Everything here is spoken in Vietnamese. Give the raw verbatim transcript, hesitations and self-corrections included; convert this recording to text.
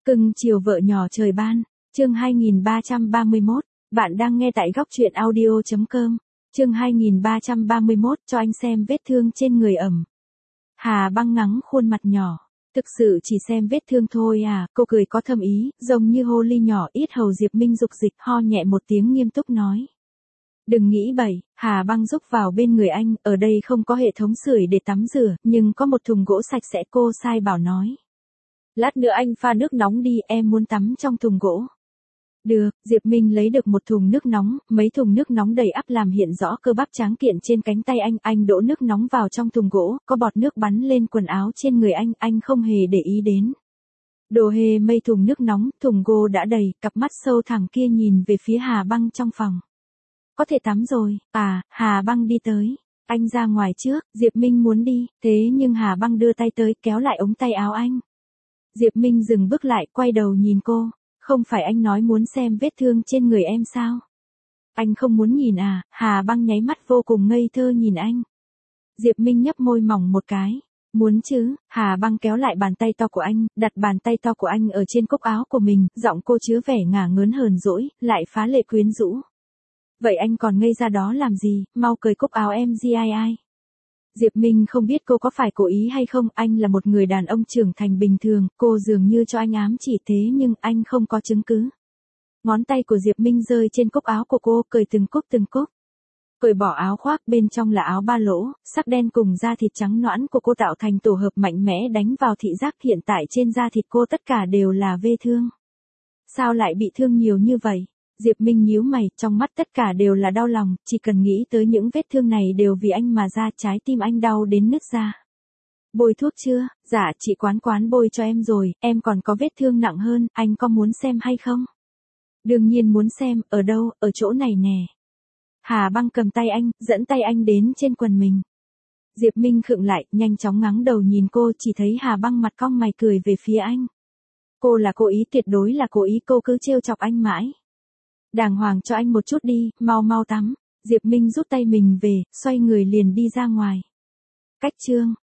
Cưng chiều vợ nhỏ trời ban, chương hai nghìn ba trăm ba mươi mốt, bạn đang nghe tại góc truyện audio chấm com, chương hai nghìn ba trăm ba mươi mốt cho anh xem vết thương trên người ẩm. Hà Băng ngắng khuôn mặt nhỏ, thực sự chỉ xem vết thương thôi à, cô cười có thâm ý, giống như hồ ly nhỏ ít hầu Diệp Minh dục dịch ho nhẹ một tiếng nghiêm túc nói. Đừng nghĩ bậy, Hà Băng rúc vào bên người anh, ở đây không có hệ thống sưởi để tắm rửa, nhưng có một thùng gỗ sạch sẽ cô sai bảo nói. Lát nữa anh pha nước nóng đi, em muốn tắm trong thùng gỗ. Được, Diệp Minh lấy được một thùng nước nóng, mấy thùng nước nóng đầy ắp làm hiện rõ cơ bắp tráng kiện trên cánh tay anh, anh đổ nước nóng vào trong thùng gỗ, có bọt nước bắn lên quần áo trên người anh, anh không hề để ý đến. Đồ hề mây thùng nước nóng, thùng gỗ đã đầy, cặp mắt sâu thẳm kia nhìn về phía Hà Băng trong phòng. Có thể tắm rồi, à, Hà Băng đi tới. Anh ra ngoài trước, Diệp Minh muốn đi, thế nhưng Hà Băng đưa tay tới kéo lại ống tay áo anh. Diệp Minh dừng bước lại, quay đầu nhìn cô, không phải anh nói muốn xem vết thương trên người em sao? Anh không muốn nhìn à? Hà Băng nháy mắt vô cùng ngây thơ nhìn anh. Diệp Minh nhấp môi mỏng một cái, muốn chứ? Hà Băng kéo lại bàn tay to của anh, đặt bàn tay to của anh ở trên cúc áo của mình, giọng cô chứa vẻ ngả ngớn hờn dỗi, lại phá lệ quyến rũ. Vậy anh còn ngây ra đó làm gì, mau cởi cúc áo em gi ai ai. Diệp Minh không biết cô có phải cố ý hay không, anh là một người đàn ông trưởng thành bình thường, cô dường như cho anh ám chỉ thế nhưng anh không có chứng cứ. Ngón tay của Diệp Minh rơi trên cúc áo của cô, cởi từng cúc từng cúc. Cởi bỏ áo khoác, bên trong là áo ba lỗ, sắc đen cùng da thịt trắng nõn của cô tạo thành tổ hợp mạnh mẽ đánh vào thị giác, hiện tại trên da thịt cô tất cả đều là vết thương. Sao lại bị thương nhiều như vậy? Diệp Minh nhíu mày, trong mắt tất cả đều là đau lòng, chỉ cần nghĩ tới những vết thương này đều vì anh mà ra, trái tim anh đau đến nứt ra. Bôi thuốc chưa? Dạ, chị Quán Quán bôi cho em rồi, em còn có vết thương nặng hơn, anh có muốn xem hay không? Đương nhiên muốn xem, ở đâu, ở chỗ này nè. Hà Băng cầm tay anh, dẫn tay anh đến trên quần mình. Diệp Minh khựng lại, nhanh chóng ngắng đầu nhìn cô, chỉ thấy Hà Băng mặt cong mày cười về phía anh. Cô là cố ý, tuyệt đối là cố ý, cô cứ trêu chọc anh mãi. Đàng hoàng cho anh một chút đi, mau mau tắm. Diệp Minh rút tay mình về, xoay người liền đi ra ngoài. Cách chương